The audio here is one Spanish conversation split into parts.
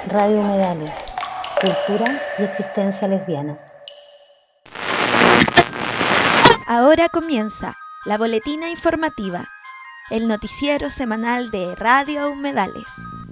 Radio Humedales, cultura y existencia lesbiana. Ahora comienza la boletina informativa, el noticiero semanal de Radio Humedales.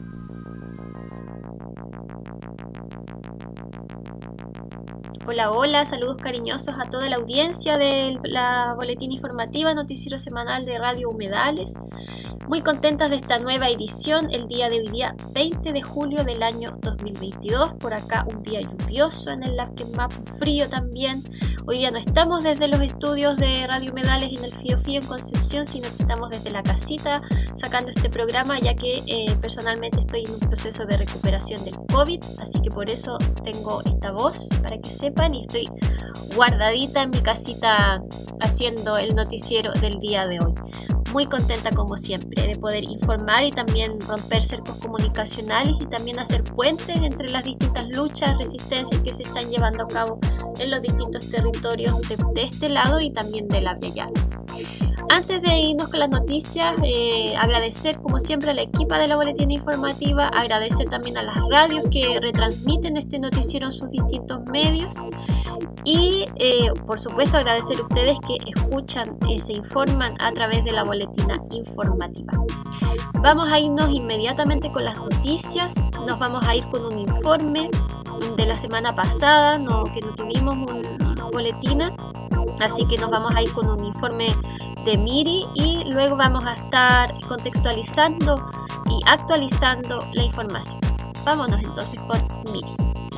Hola, hola, saludos cariñosos a toda la audiencia de la boletina informativa, noticiero semanal de Radio Humedales. Muy contentas de esta nueva edición, el día de hoy, día 20 de julio del año 2022. Por acá un día lluvioso en el Larquemap, frío también. Hoy día no estamos desde los estudios de Radio Humedales en el Fío Fío en Concepción, sino que estamos desde la casita sacando este programa, ya que personalmente estoy en un proceso de recuperación del COVID, así que por eso tengo esta voz, para que sepan, y estoy guardadita en mi casita haciendo el noticiero del día de hoy. Muy contenta como siempre de poder informar y también romper cercos comunicacionales y también hacer puentes entre las distintas luchas, resistencias que se están llevando a cabo en los distintos territorios de este lado y también de la Via Yala. Antes de irnos con las noticias, agradecer como siempre a la equipa de la boletina informativa, agradecer también a las radios que retransmiten este noticiero en sus distintos medios y por supuesto agradecer a ustedes que escuchan, se informan a través de la boletina informativa. Vamos a irnos inmediatamente con las noticias, nos vamos a ir con un informe de la semana pasada, que no tuvimos una boletina, así que nos vamos a ir con un informe de Miri y luego vamos a estar contextualizando y actualizando la información. Vámonos entonces con Miri.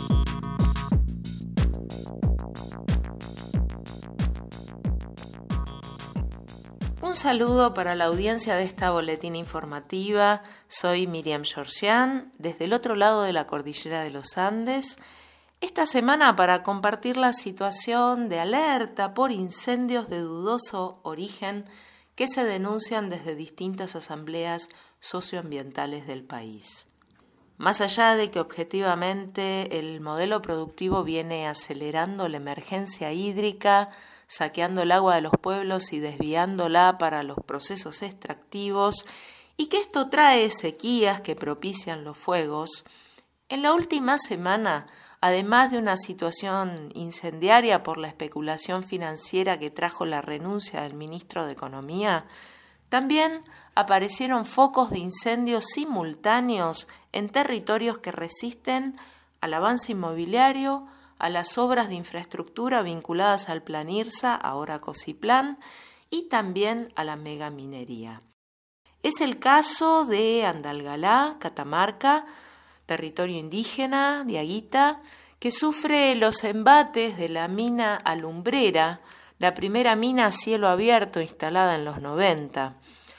Un saludo para la audiencia de esta boletina informativa. Soy Miriam Georgian, desde el otro lado de la cordillera de los Andes. Esta semana para compartir la situación de alerta por incendios de dudoso origen que se denuncian desde distintas asambleas socioambientales del país. Más allá de que objetivamente el modelo productivo viene acelerando la emergencia hídrica, saqueando el agua de los pueblos y desviándola para los procesos extractivos, y que esto trae sequías que propician los fuegos, en la última semana, además de una situación incendiaria por la especulación financiera que trajo la renuncia del ministro de Economía, también aparecieron focos de incendios simultáneos en territorios que resisten al avance inmobiliario, a las obras de infraestructura vinculadas al Plan IRSA, ahora Cosiplan, y también a la megaminería. Es el caso de Andalgalá, Catamarca, territorio indígena, Diaguita, que sufre los embates de la mina Alumbrera, la primera mina a cielo abierto instalada en los 90.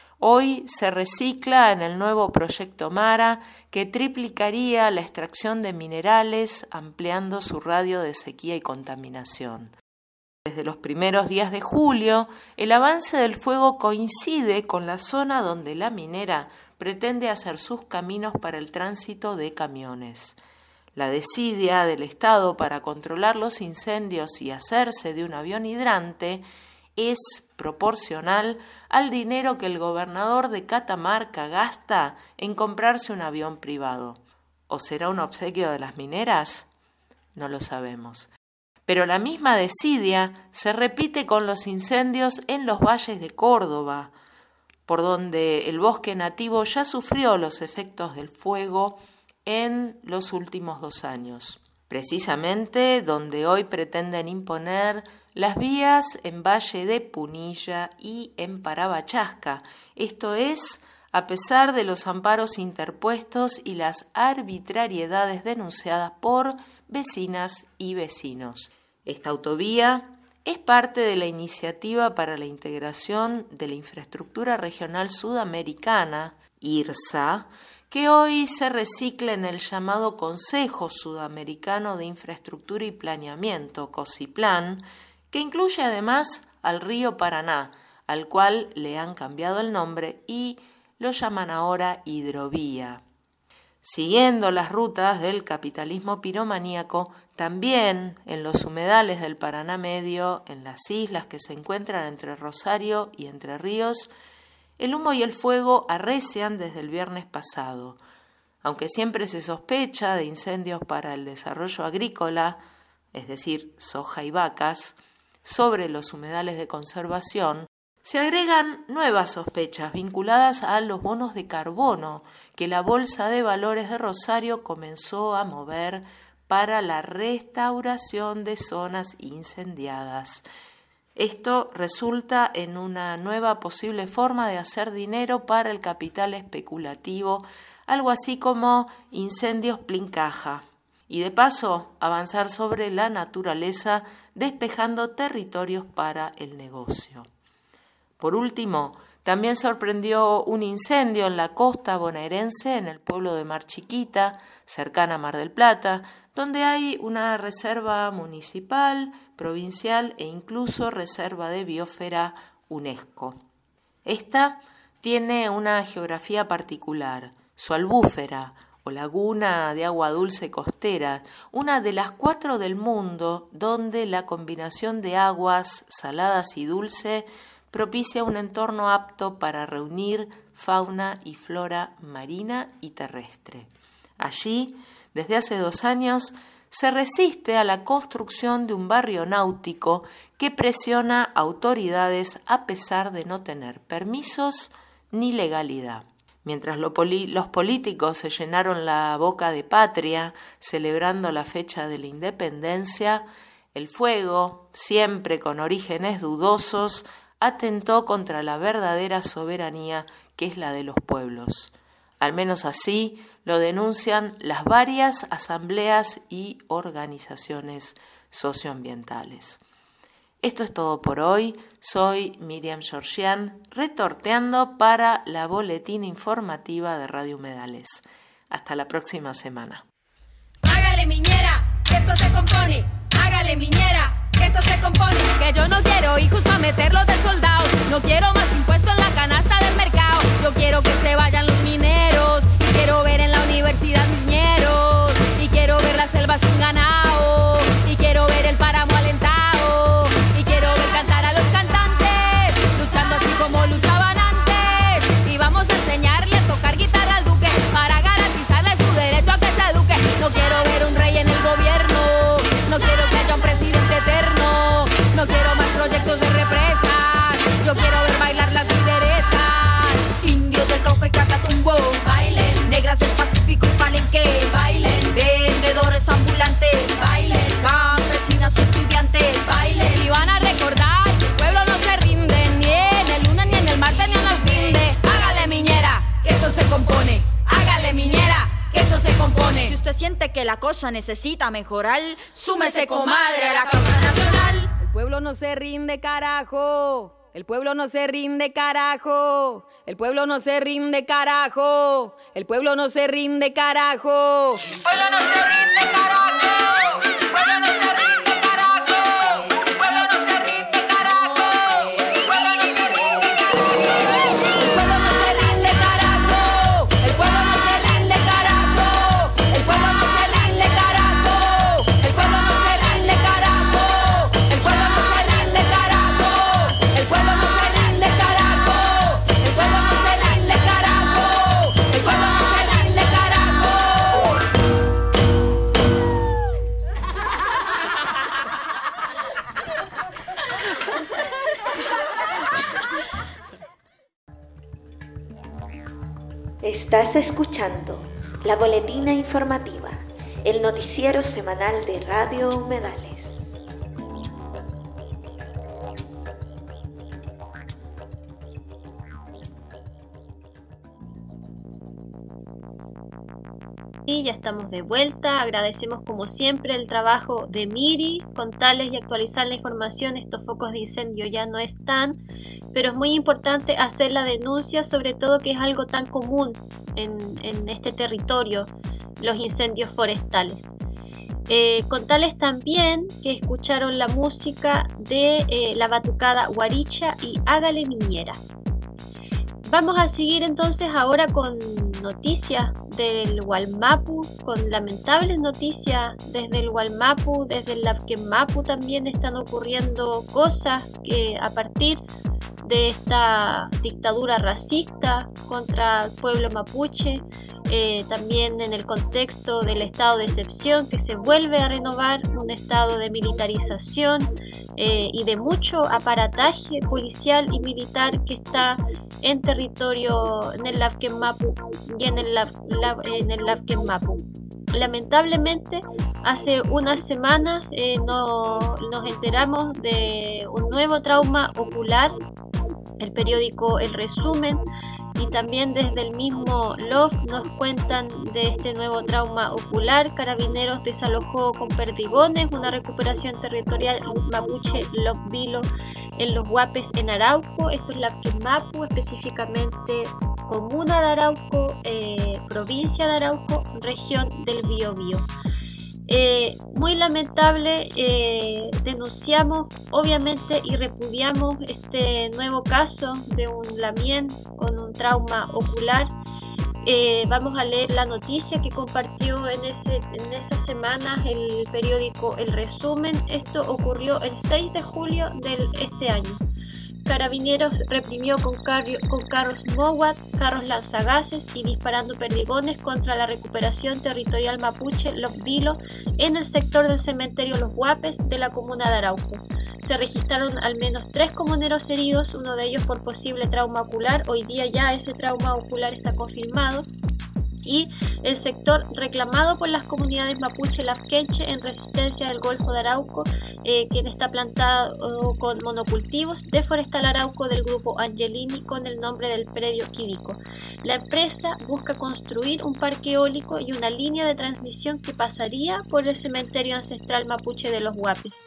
Hoy se recicla en el nuevo proyecto Mara, que triplicaría la extracción de minerales, ampliando su radio de sequía y contaminación. Desde los primeros días de julio, el avance del fuego coincide con la zona donde la minera pretende hacer sus caminos para el tránsito de camiones. La desidia del Estado para controlar los incendios y hacerse de un avión hidrante es proporcional al dinero que el gobernador de Catamarca gasta en comprarse un avión privado. ¿O será un obsequio de las mineras? No lo sabemos. Pero la misma desidia se repite con los incendios en los valles de Córdoba, por donde el bosque nativo ya sufrió los efectos del fuego en los últimos 2 años. Precisamente donde hoy pretenden imponer las vías en Valle de Punilla y en Parabachasca, esto es, a pesar de los amparos interpuestos y las arbitrariedades denunciadas por vecinas y vecinos. Esta autovía es parte de la Iniciativa para la Integración de la Infraestructura Regional Sudamericana, IRSA, que hoy se recicla en el llamado Consejo Sudamericano de Infraestructura y Planeamiento, COSIPLAN, que incluye además al río Paraná, al cual le han cambiado el nombre y lo llaman ahora hidrovía. Siguiendo las rutas del capitalismo piromaníaco, también en los humedales del Paraná Medio, en las islas que se encuentran entre Rosario y Entre Ríos, el humo y el fuego arrecian desde el viernes pasado. Aunque siempre se sospecha de incendios para el desarrollo agrícola, es decir, soja y vacas, sobre los humedales de conservación, se agregan nuevas sospechas vinculadas a los bonos de carbono que la Bolsa de Valores de Rosario comenzó a mover para la restauración de zonas incendiadas. Esto resulta en una nueva posible forma de hacer dinero para el capital especulativo, algo así como incendios plincaja, y de paso avanzar sobre la naturaleza despejando territorios para el negocio. Por último, también sorprendió un incendio en la costa bonaerense, en el pueblo de Mar Chiquita, cercana a Mar del Plata, donde hay una reserva municipal, provincial e incluso reserva de biosfera UNESCO. Esta tiene una geografía particular. Su albúfera, o laguna de agua dulce costera, una de las 4 del mundo donde la combinación de aguas saladas y dulce propicia un entorno apto para reunir fauna y flora marina y terrestre. Allí, desde hace 2 años, se resiste a la construcción de un barrio náutico que presiona autoridades a pesar de no tener permisos ni legalidad. Mientras los políticos se llenaron la boca de patria celebrando la fecha de la independencia, el fuego, siempre con orígenes dudosos, atentó contra la verdadera soberanía que es la de los pueblos. Al menos así lo denuncian las varias asambleas y organizaciones socioambientales. Esto es todo por hoy. Soy Miriam Georgian, retorteando para la boletina informativa de Radio Humedales. Hasta la próxima semana. Hágale miñera, que esto se compone. Hágale miñera, que esto se compone. Que yo no quiero hijos para meterlos de soldados. No quiero más impuestos en la canasta del mercado. Yo quiero que se vayan los mineros. Y quiero ver en la universidad mis ñeros. Y quiero ver la selva sin ganado. Y quiero ver el páramo alentado. Y quiero ver cantar a los cantantes, luchando así como luchaban antes. Y vamos a enseñarle a tocar guitarra al duque para garantizarle su derecho a que se eduque. No quiero ver un rey en el gobierno. No quiero que haya un presidente eterno. No quiero más proyectos de represas. Yo quiero ver bailar las lideresas. Indios del Cauca y Catatumbo, bailen. Negras del Pacífico y Palenque, bailen. Vendedores ambulantes, bailen. Campesinas y estudiantes, bailen. Y van a recordar que el pueblo no se rinde, ni en el lunes, ni en el martes, ni en el fin de. Hágale miñera, que esto se compone. Hágale miñera, que esto se compone. Si usted siente que la cosa necesita mejorar, súmese, comadre, a la causa nacional. El pueblo no se rinde, carajo. El pueblo no se rinde, carajo. El pueblo no se rinde, carajo. El pueblo no se rinde, carajo. El pueblo no se rinde, carajo. El pueblo no se rinde, carajo. El pueblo no se rinde, carajo. El pueblo no se rinde, carajo. El pueblo no se rinde, carajo. El pueblo no se rinde, carajo. El pueblo no se rinde, carajo. El pueblo no se rinde, carajo. El pueblo no se rinde, carajo. El pueblo no se rinde, carajo. El pueblo no se rinde, carajo. Estás escuchando la boletina informativa, el noticiero semanal de Radio Humedales. Y ya estamos de vuelta. Agradecemos como siempre el trabajo de Miri, contarles y actualizar la información. Estos focos de incendio ya no están, pero es muy importante hacer la denuncia, sobre todo que es algo tan común en este territorio, los incendios forestales. Contarles también que escucharon la música de la batucada Guaricha y Hágale Miñera. Vamos a seguir entonces ahora con noticias del Wallmapu, con lamentables noticias desde el Wallmapu, desde el Labquenmapu también están ocurriendo cosas que a partir de esta dictadura racista contra el pueblo mapuche, también en el contexto del estado de excepción que se vuelve a renovar, un estado de militarización y de mucho aparataje policial y militar que está en territorio en el Lavken Mapu y en el Lavken Mapu. Lamentablemente, hace unas semanas nos enteramos de un nuevo trauma ocular. El periódico El Resumen y también desde el mismo LOF nos cuentan de este nuevo trauma ocular. Carabineros desalojó con perdigones una recuperación territorial mapuche Locvilo en los Huapes en Arauco. Esto es Lavken Mapu, específicamente comuna de Arauco, provincia de Arauco, región del Biobío. Muy lamentable, denunciamos obviamente y repudiamos este nuevo caso de un lamien con un trauma ocular. Vamos a leer la noticia que compartió en esas semanas el periódico El Resumen. Esto ocurrió el 6 de julio de este año. Carabineros reprimió con carros Mowat, carros lanzagases y disparando perdigones contra la recuperación territorial mapuche Locvilo en el sector del cementerio Los Huapes de la comuna de Arauco. Se registraron al menos 3 comuneros heridos, uno de ellos por posible trauma ocular. Hoy día ya ese trauma ocular está confirmado. Y el sector reclamado por las comunidades mapuche lavquenche en resistencia del Golfo de Arauco, quien está plantado con monocultivos de Forestal Arauco del grupo Angelini con el nombre del predio Quidico. La empresa busca construir un parque eólico y una línea de transmisión que pasaría por el cementerio ancestral mapuche de los Huapes.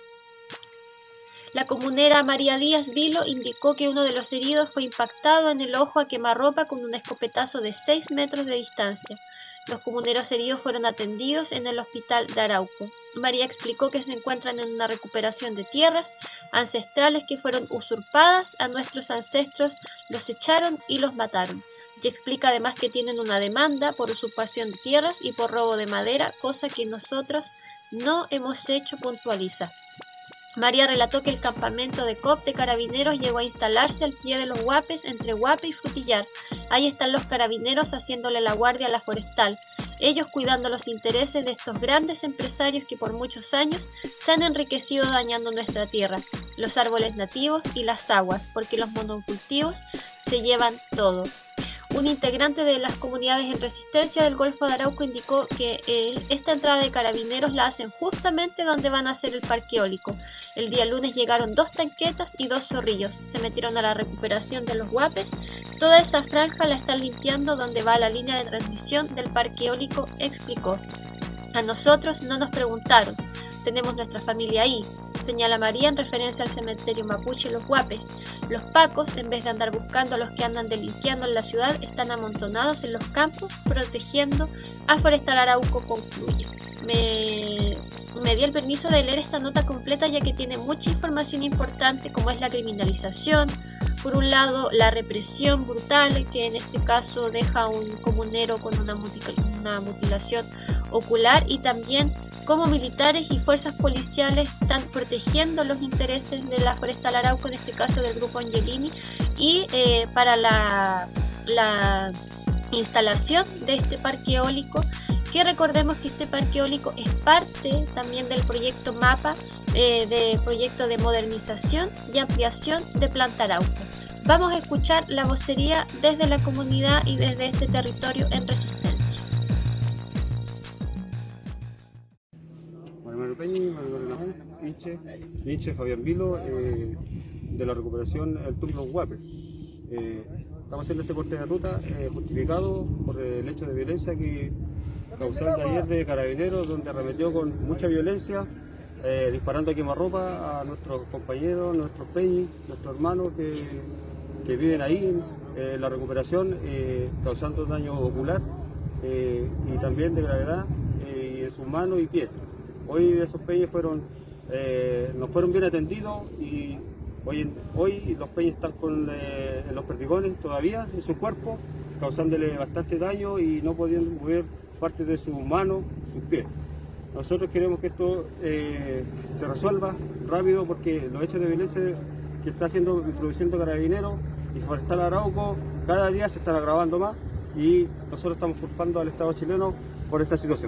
La comunera María Díaz Vilo indicó que uno de los heridos fue impactado en el ojo a quemarropa con un escopetazo de 6 metros de distancia. Los comuneros heridos fueron atendidos en el hospital de Arauco. María explicó que se encuentran en una recuperación de tierras ancestrales que fueron usurpadas a nuestros ancestros, los echaron y los mataron. Y explica además que tienen una demanda por usurpación de tierras y por robo de madera, cosa que nosotros no hemos hecho, puntualiza. María relató que el campamento de COP de carabineros llegó a instalarse al pie de los Huapes entre Huape y Frutillar. Ahí están los carabineros haciéndole la guardia a la forestal, ellos cuidando los intereses de estos grandes empresarios que por muchos años se han enriquecido dañando nuestra tierra, los árboles nativos y las aguas, porque los monocultivos se llevan todo. Un integrante de las comunidades en resistencia del Golfo de Arauco indicó que esta entrada de carabineros la hacen justamente donde van a hacer el parque eólico. El día lunes llegaron 2 tanquetas y 2 zorrillos. Se metieron a la recuperación de los Huapes. Toda esa franja la están limpiando donde va la línea de transmisión del parque eólico, explicó. A nosotros no nos preguntaron. Tenemos nuestra familia ahí, señala María en referencia al cementerio mapuche Los Huapes. Los pacos, en vez de andar buscando a los que andan delinquiendo en la ciudad, están amontonados en los campos protegiendo a Forestal Arauco, concluye. Me di el permiso de leer esta nota completa ya que tiene mucha información importante como es la criminalización. Por un lado, la represión brutal que en este caso deja a un comunero con una mutilación ocular y también cómo militares y fuerzas policiales están protegiendo los intereses de la Forestal Arauco, en este caso del grupo Angelini, y para la instalación de este parque eólico, que recordemos que este parque eólico es parte también del proyecto MAPA, de proyecto de modernización y ampliación de Planta Arauco. Vamos a escuchar la vocería desde la comunidad y desde este territorio en resistencia. Manuel Peña, Nietzsche, Fabián Vilo, de la recuperación El Turno Huapes. Estamos haciendo este corte de ruta justificado por el hecho de violencia que causó el taller de carabineros, donde arremetió con mucha violencia, disparando a quemarropa a nuestros compañeros, nuestros peñis, nuestros hermanos que viven ahí en la recuperación, causando daño ocular y también de gravedad en sus manos y pies. Hoy esos peñes nos fueron bien atendidos y hoy los peñes están con los perdigones todavía en su cuerpo, causándole bastante daño y no pudiendo mover parte de sus manos, sus pies. Nosotros queremos que esto se resuelva rápido porque los hechos de violencia que está introduciendo Carabineros y Forestal Arauco, cada día se están agravando más y nosotros estamos culpando al Estado chileno por esta situación.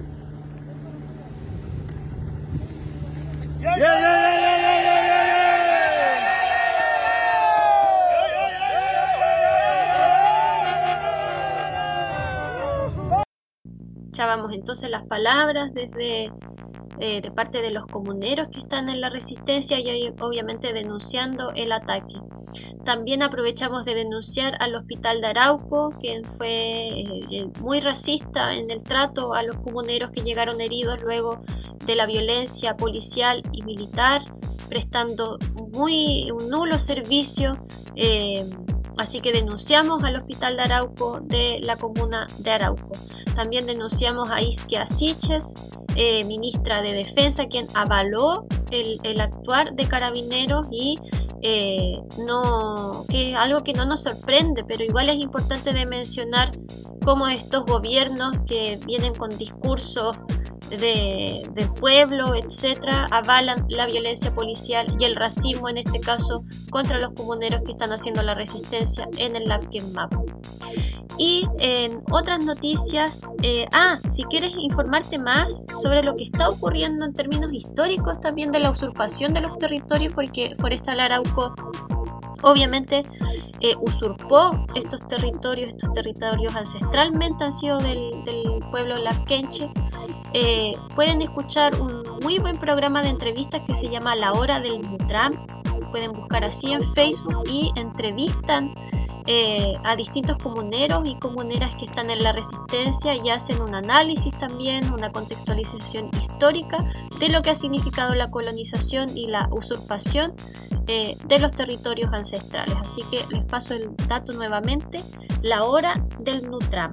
Escuchábamos entonces las palabras desde de parte de los comuneros que están en la resistencia y obviamente denunciando el ataque. También aprovechamos de denunciar al Hospital de Arauco, que fue muy racista en el trato a los comuneros que llegaron heridos luego de la violencia policial y militar, prestando un nulo servicio. Así que denunciamos al Hospital de Arauco de la comuna de Arauco. También denunciamos a Isquia Siches, ministra de Defensa, quien avaló el actuar de Carabineros y que es algo que no nos sorprende, pero igual es importante de mencionar cómo estos gobiernos que vienen con discursos del pueblo, etcétera, avalan la violencia policial y el racismo, en este caso contra los comuneros que están haciendo la resistencia en el Lavken Mapu. Y en otras noticias, si quieres informarte más sobre lo que está ocurriendo en términos históricos también de la usurpación de los territorios, porque Forestal Arauco obviamente usurpó estos territorios ancestralmente han sido del pueblo lavkenche. Pueden escuchar un muy buen programa de entrevistas que se llama La Hora del Nutram. Pueden buscar así en Facebook y entrevistan a distintos comuneros y comuneras que están en la resistencia y hacen un análisis también, una contextualización histórica de lo que ha significado la colonización y la usurpación de los territorios ancestrales. Así que les paso el dato nuevamente, La Hora del Nutram.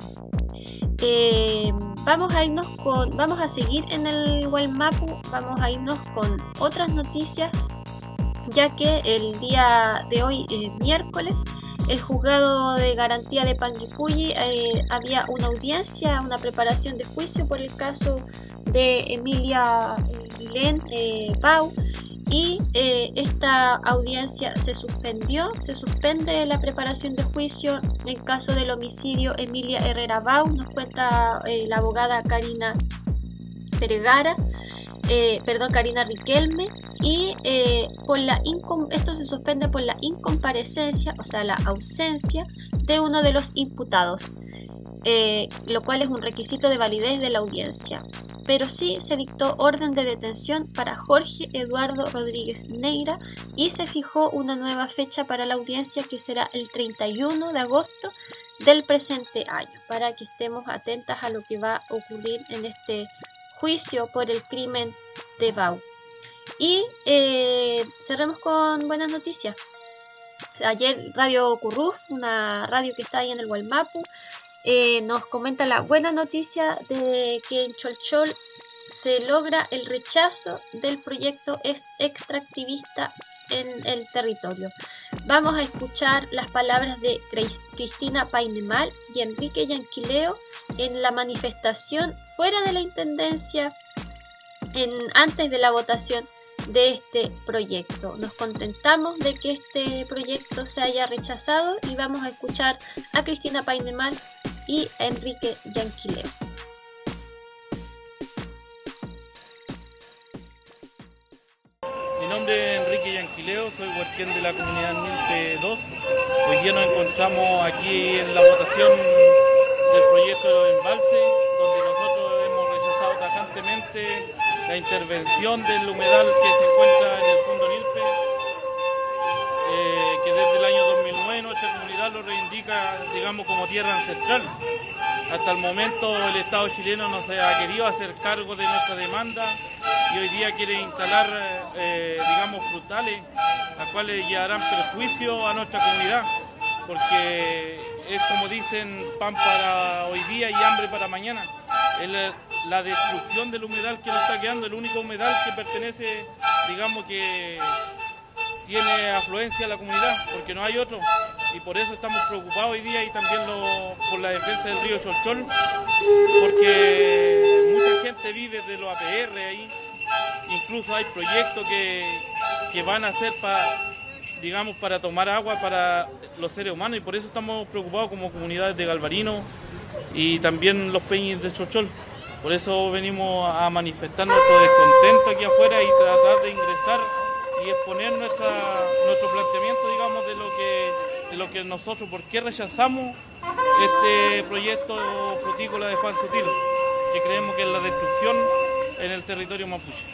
Vamos a seguir en el Wallmapu, vamos a irnos con otras noticias, ya que el día de hoy, miércoles, el juzgado de garantía de Panguipulli había una audiencia, una preparación de juicio por el caso de Emilia Guilén Pau, y esta audiencia se suspende la preparación de juicio en caso del homicidio Emilia Herrera Bau, nos cuenta la abogada Karina Riquelme, y esto se suspende por la incomparecencia, o sea la ausencia de uno de los imputados, lo cual es un requisito de validez de la audiencia. Pero sí se dictó orden de detención para Jorge Eduardo Rodríguez Neira y se fijó una nueva fecha para la audiencia que será el 31 de agosto del presente año, para que estemos atentas a lo que va a ocurrir en este juicio por el crimen de Bau. Y cerremos con buenas noticias. Ayer Radio Curruf, una radio que está ahí en el Wallmapu, nos comenta la buena noticia de que en Cholchol se logra el rechazo del proyecto extractivista en el territorio. Vamos a escuchar las palabras de Cristina Painemal y Enrique Yanquileo en la manifestación fuera de la intendencia antes de la votación de este proyecto. Nos contentamos de que este proyecto se haya rechazado y vamos a escuchar a Cristina Painemal y a Enrique Yanquileo. Mi nombre es Enrique Yanquileo, soy huerquén de la comunidad Milpe 2. Hoy día nos encontramos aquí en la votación del proyecto de embalse, donde nosotros hemos rechazado tajantemente la intervención del humedal que se encuentra en el fondo Nilpe, que desde el año 2009 nuestra comunidad lo reivindica, digamos, como tierra ancestral. Hasta el momento el Estado chileno no se ha querido hacer cargo de nuestra demanda y hoy día quiere instalar, digamos, frutales, las cuales llevarán perjuicio a nuestra comunidad, porque es como dicen, pan para hoy día y hambre para mañana. Es la destrucción del humedal que nos está quedando, el único humedal que pertenece, digamos, que tiene afluencia a la comunidad, porque no hay otro, y por eso estamos preocupados hoy día y también por la defensa del río Cholchol, porque mucha gente vive de los APR ahí, incluso hay proyectos que van a ser para digamos, para tomar agua para los seres humanos, y por eso estamos preocupados como comunidades de Galvarino y también los peñis de Cholchol. Por eso venimos a manifestar nuestro descontento aquí afuera y tratar de ingresar y exponer nuestro planteamiento, digamos, de lo que nosotros, por qué rechazamos este proyecto frutícola de Juan Sutil, que creemos que es la destrucción en el territorio mapuche.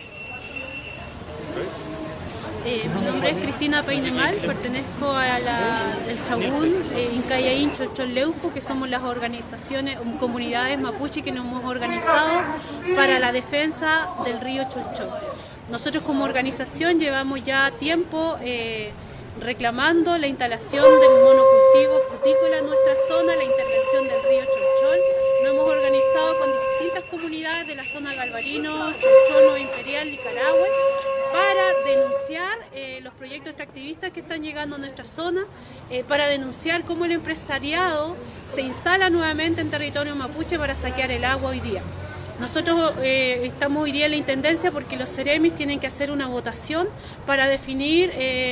Mi nombre es Cristina Peinemal, pertenezco a el Chagún, Incayaín, Cholchol Leufu, que somos las organizaciones, comunidades mapuche que nos hemos organizado para la defensa del río Cholchol. Nosotros como organización llevamos ya tiempo reclamando la instalación del monocultivo frutícola en nuestra zona, la intervención del río Cholchol. Nos hemos organizado con distintas comunidades de la zona Galvarino, Cholchol, Imperial, Nicaragua, para denunciar los proyectos extractivistas que están llegando a nuestra zona, para denunciar cómo el empresariado se instala nuevamente en territorio mapuche para saquear el agua hoy día. Nosotros estamos hoy día en la Intendencia porque los Ceremis tienen que hacer una votación para definir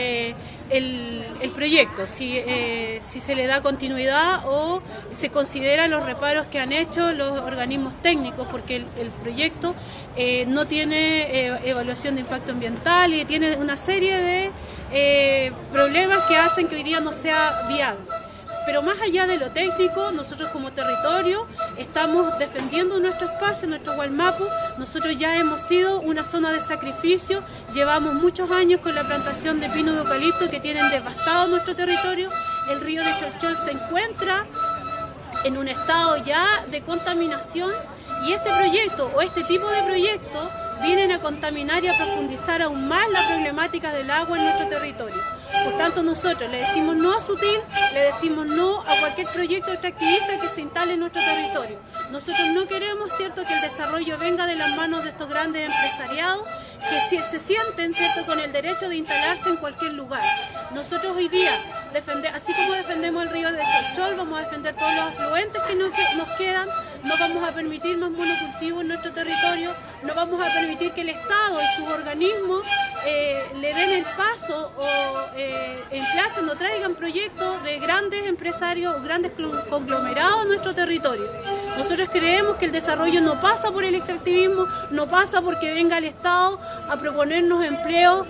el proyecto, si se le da continuidad o se consideran los reparos que han hecho los organismos técnicos, porque el proyecto no tiene evaluación de impacto ambiental y tiene una serie de problemas que hacen que hoy día no sea viable. Pero más allá de lo técnico, nosotros como territorio estamos defendiendo nuestro espacio, nuestro Gualmapu. Nosotros ya hemos sido una zona de sacrificio, llevamos muchos años con la plantación de pino y eucalipto que tienen devastado nuestro territorio. El río de Cholchol se encuentra en un estado ya de contaminación y este proyecto o este tipo de proyectos vienen a contaminar y a profundizar aún más la problemática del agua en nuestro territorio. Por tanto, nosotros le decimos no a Sutil, le decimos no a cualquier proyecto extractivista que se instale en nuestro territorio. Nosotros no queremos, ¿cierto?, que el desarrollo venga de las manos de estos grandes empresariados que se sienten, ¿cierto?, con el derecho de instalarse en cualquier lugar. Nosotros hoy día, así como defendemos el río de Cholchol, vamos a defender todos los afluentes que nos quedan, no vamos a permitir más monocultivos en nuestro territorio, no vamos a permitir que el Estado y sus organismos le den el paso o emplacen o traigan proyectos de grandes empresarios, grandes conglomerados a nuestro territorio. Nosotros creemos que el desarrollo no pasa por el extractivismo, no pasa porque venga el Estado a proponernos empleos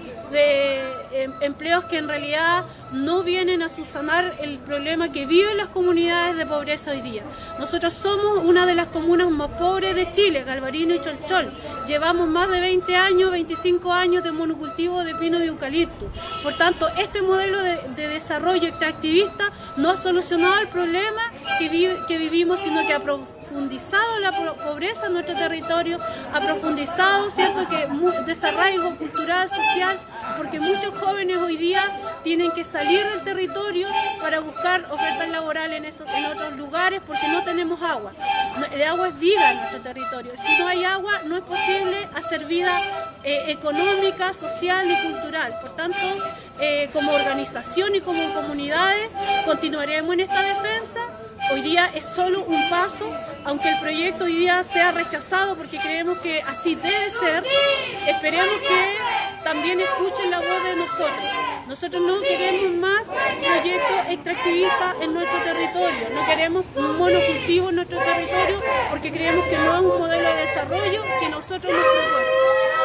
que en realidad no vienen a subsanar el problema que viven las comunidades de pobreza hoy día. Nosotros somos una de las comunas más pobres de Chile, Galvarino y Cholchol. Llevamos más de 20 años, 25 años de monocultivo de pino y eucalipto. Por tanto, este modelo de desarrollo extractivista no ha solucionado el problema que vivimos, sino que ha profundizado la pobreza en nuestro territorio, ha profundizado, ¿cierto?, que desarraigo cultural, social, porque muchos jóvenes hoy día tienen que salir del territorio para buscar ofertas laborales en otros lugares porque no tenemos agua. El agua es vida en nuestro territorio. Si no hay agua, no es posible hacer vida económica, social y cultural. Por tanto, como organización y como comunidades, continuaremos en esta defensa. Hoy día es solo un paso, aunque el proyecto hoy día sea rechazado porque creemos que así debe ser. Esperemos que también escuchen la voz de nosotros. Nosotros no queremos más proyectos extractivistas en nuestro territorio, no queremos un monocultivo en nuestro territorio porque creemos que no es un modelo de desarrollo que nosotros nos proponemos.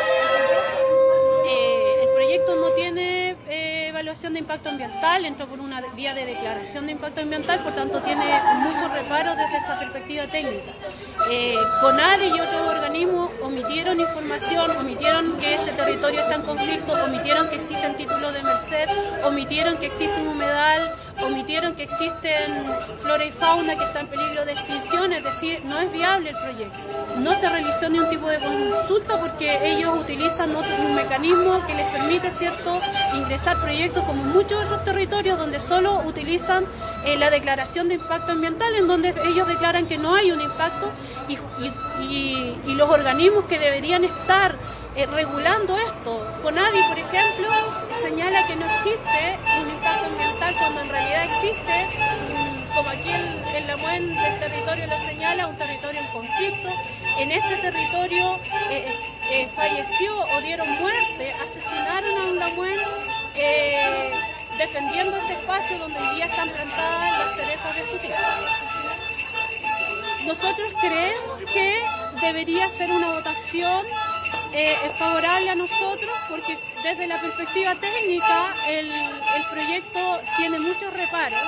El proyecto no tiene evaluación de impacto ambiental, entró por una vía de declaración de impacto ambiental, por tanto tiene muchos reparos desde esa perspectiva técnica. CONADI y otros organismos omitieron información, omitieron que ese territorio está en conflicto, omitieron que existen títulos de merced, omitieron que existe un humedal, omitieron que existen flora y fauna que está en peligro de extinción, es decir, no es viable el proyecto. No se realizó ni un tipo de consulta porque ellos utilizan un mecanismo que les permite, ¿cierto?, ingresar proyectos como muchos otros territorios donde solo utilizan la declaración de impacto ambiental, en donde ellos declaran que no hay un impacto y los organismos que deberían estar regulando esto. CONADI, por ejemplo, señala que no existe un impacto ambiental cuando en realidad existe, como aquí el Lamuen del territorio lo señala, un territorio en conflicto. En ese territorio falleció o dieron muerte, asesinaron a un Lamuen defendiendo ese espacio donde hoy día están plantadas las cerezas de su tierra. Nosotros creemos que debería ser una votación favorable a nosotros, porque desde la perspectiva técnica el proyecto tiene muchos reparos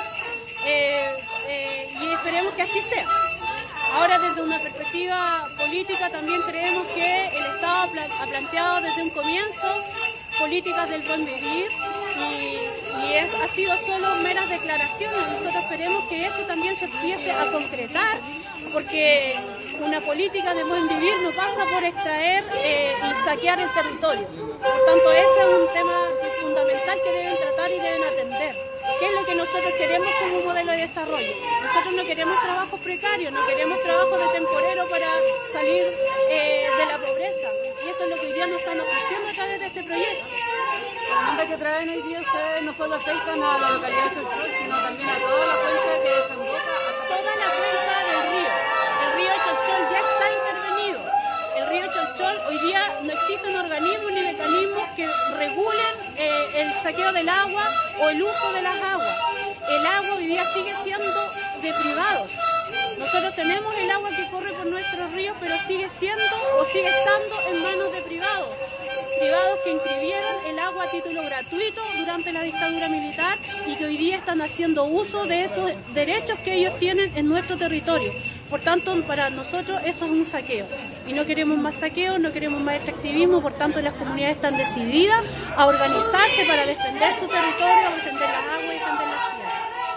y esperemos que así sea. Ahora, desde una perspectiva política, también creemos que el Estado ha planteado desde un comienzo políticas del buen vivir y ha sido solo meras declaraciones. Nosotros esperemos que eso también se empiece a concretar, porque una política de buen vivir no pasa por extraer y saquear el territorio. Por tanto, ese es un tema fundamental que deben tratar y deben atender. ¿Qué es lo que nosotros queremos como modelo de desarrollo? Nosotros no queremos trabajos precarios, no queremos trabajos de temporero para salir de la pobreza. Y eso es lo que hoy día nos están ofreciendo a través de este proyecto. La demanda que traen hoy día ustedes no solo afectan a la localidad de Cholchol, sino también a toda la cuenca que desemboca. Toda la cuenca del río. El río Cholchol ya está intervenido. El río Cholchol hoy día no existen organismos ni mecanismos que regulen el saqueo del agua o el uso de las aguas. El agua hoy día sigue siendo de privados. Nosotros tenemos el agua que corre por nuestros ríos, pero sigue siendo o sigue estando en manos de privados. Privados que inscribieron el agua a título gratuito durante la dictadura militar y que hoy día están haciendo uso de esos derechos que ellos tienen en nuestro territorio. Por tanto, para nosotros eso es un saqueo. Y no queremos más saqueo, no queremos más extractivismo, por tanto las comunidades están decididas a organizarse para defender su territorio, defender las aguas y defender las tierras.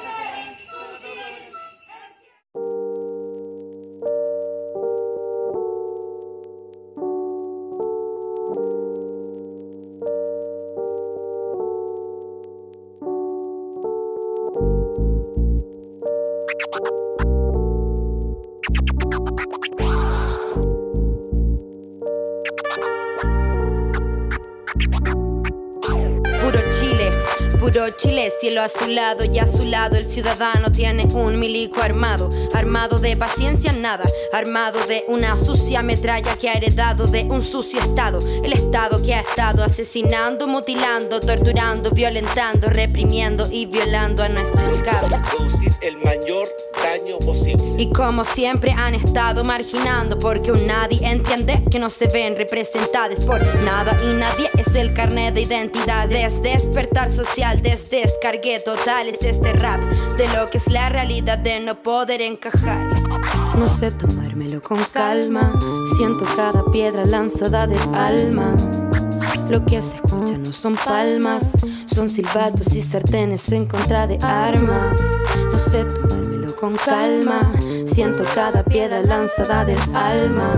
Puro Chile, cielo azulado y a su lado el ciudadano tiene un milico armado, armado de paciencia nada, armado de una sucia metralla que ha heredado de un sucio estado, el estado que ha estado asesinando, mutilando, torturando, violentando, reprimiendo y violando a nuestros cabros. Producir el mayor daño posible. Y como siempre han estado marginando, porque un nadie entiende que no se ven representadas por nada y nadie es el carnet de identidad. Desde despertar social, desde descargué total es este rap de lo que es la realidad de no poder encajar. No sé tomármelo con calma, siento cada piedra lanzada del alma. Lo que se escucha no son palmas, son silbatos y sartenes en contra de armas. No sé tomármelo con calma, siento cada piedra lanzada del alma.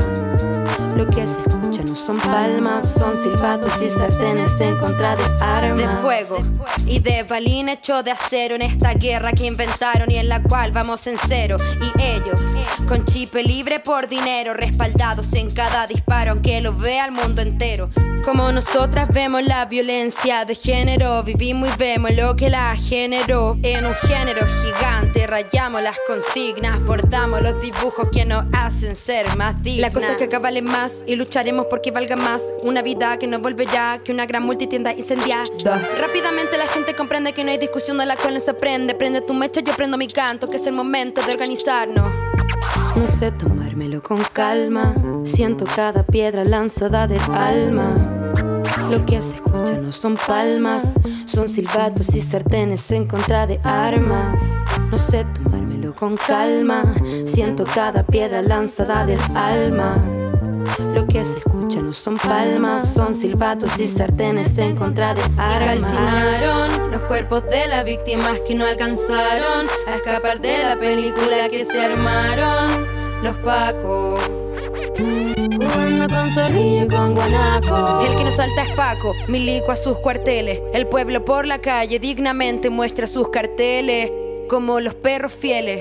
Lo que se escucha no son palmas, son silbatos y sartenes en contra de armas. De fuego y de balín hecho de acero en esta guerra que inventaron y en la cual vamos en cero. Y ellos con chip libre por dinero, respaldados en cada disparo aunque lo vea el mundo entero. Como nosotras vemos la violencia de género, vivimos y vemos lo que la generó. En un género gigante rayamos las consignas, bordamos los dibujos que nos hacen ser más dignas. La cosa es que acá vale más y lucharemos porque valga más. Una vida que no volverá, que una gran multitienda incendiada. Rápidamente la gente comprende que no hay discusión de la cual no se aprende. Prende tu mecha, yo prendo mi canto, que es el momento de organizarnos. No sé tomármelo con calma, siento cada piedra lanzada del alma. Lo que se escucha no son palmas, son silbatos y sartenes en contra de armas. No sé tomármelo con calma, siento cada piedra lanzada del alma. Lo que se escucha no son palmas, son silbatos y sartenes en contra de armas. Y calcinaron los cuerpos de las víctimas que no alcanzaron a escapar de la película que se armaron los pacos. Jugando con zorrillo y con guanaco. El que nos salta es Paco, milico a sus cuarteles. El pueblo por la calle dignamente muestra sus carteles, como los perros fieles.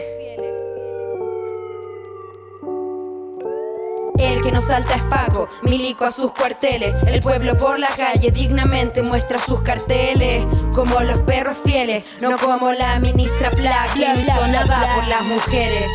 El que nos salta es Paco, milico a sus cuarteles. El pueblo por la calle dignamente muestra sus carteles, como los perros fieles, no como la ministra Pla, que no hizo nada por las mujeres.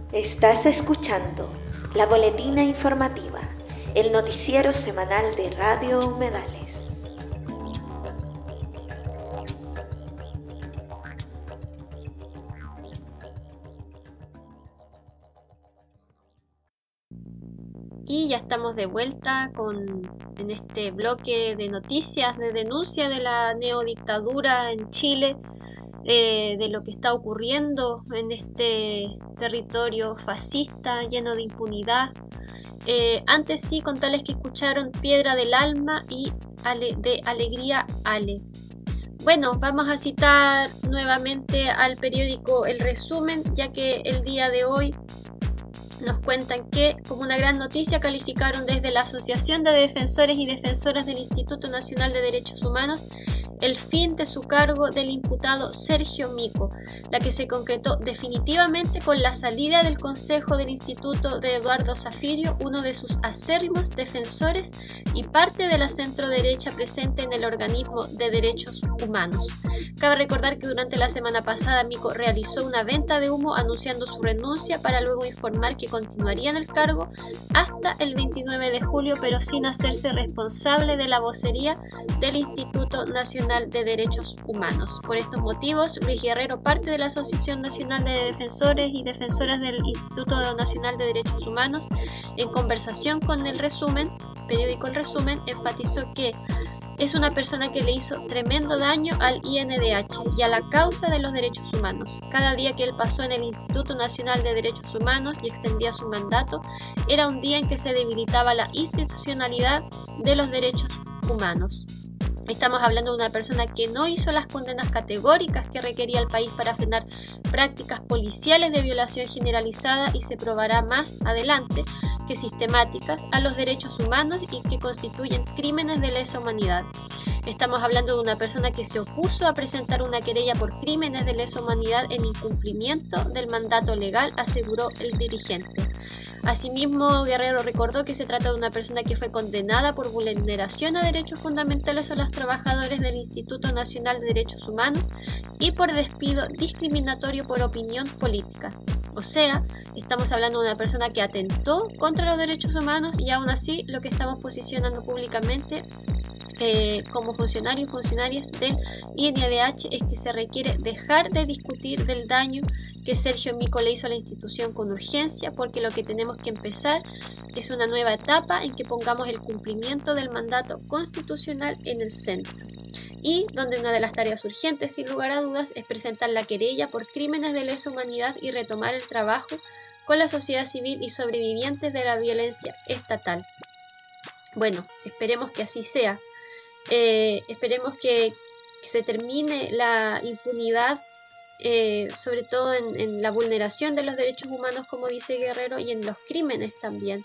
Estás escuchando la Boletina Informativa, el noticiero semanal de Radio Humedales. Y ya estamos de vuelta en este bloque de noticias, de denuncia de la neodictadura en Chile, de lo que está ocurriendo en este territorio fascista lleno de impunidad. Antes sí, contarles que escucharon Piedra del Alma y de Alegría Ale. Bueno, vamos a citar nuevamente al periódico El Resumen, ya que el día de hoy nos cuentan que, como una gran noticia, calificaron desde la Asociación de Defensores y Defensoras del Instituto Nacional de Derechos Humanos el fin de su cargo del imputado Sergio Mico, la que se concretó definitivamente con la salida del Consejo del Instituto de Eduardo Zafirio, uno de sus acérrimos defensores y parte de la centro-derecha presente en el organismo de derechos humanos. Cabe recordar que durante la semana pasada Mico realizó una venta de humo anunciando su renuncia para luego informar que continuaría en el cargo hasta el 29 de julio, pero sin hacerse responsable de la vocería del Instituto Nacional de Derechos Humanos. Por estos motivos, Luis Guerrero, parte de la Asociación Nacional de Defensores y Defensoras del Instituto Nacional de Derechos Humanos, en conversación con El Resumen, periódico El Resumen, enfatizó que es una persona que le hizo tremendo daño al INDH y a la causa de los derechos humanos. Cada día que él pasó en el Instituto Nacional de Derechos Humanos y extendía su mandato, era un día en que se debilitaba la institucionalidad de los derechos humanos. Estamos hablando de una persona que no hizo las condenas categóricas que requería el país para frenar prácticas policiales de violación generalizada y se probará más adelante que sistemáticas a los derechos humanos y que constituyen crímenes de lesa humanidad. Estamos hablando de una persona que se opuso a presentar una querella por crímenes de lesa humanidad en incumplimiento del mandato legal, aseguró el dirigente. Asimismo, Guerrero recordó que se trata de una persona que fue condenada por vulneración a derechos fundamentales a los trabajadores del Instituto Nacional de Derechos Humanos y por despido discriminatorio por opinión política. O sea, estamos hablando de una persona que atentó contra los derechos humanos y aún así lo que estamos posicionando públicamente como funcionarios y funcionarias del INDH es que se requiere dejar de discutir del daño que Sergio Mico le hizo a la institución con urgencia, porque lo que tenemos que empezar es una nueva etapa en que pongamos el cumplimiento del mandato constitucional en el centro. Y donde una de las tareas urgentes, sin lugar a dudas, es presentar la querella por crímenes de lesa humanidad y retomar el trabajo con la sociedad civil y sobrevivientes de la violencia estatal. Bueno, esperemos que así sea. Esperemos que se termine la impunidad, sobre todo en la vulneración de los derechos humanos, como dice Guerrero, y en los crímenes también.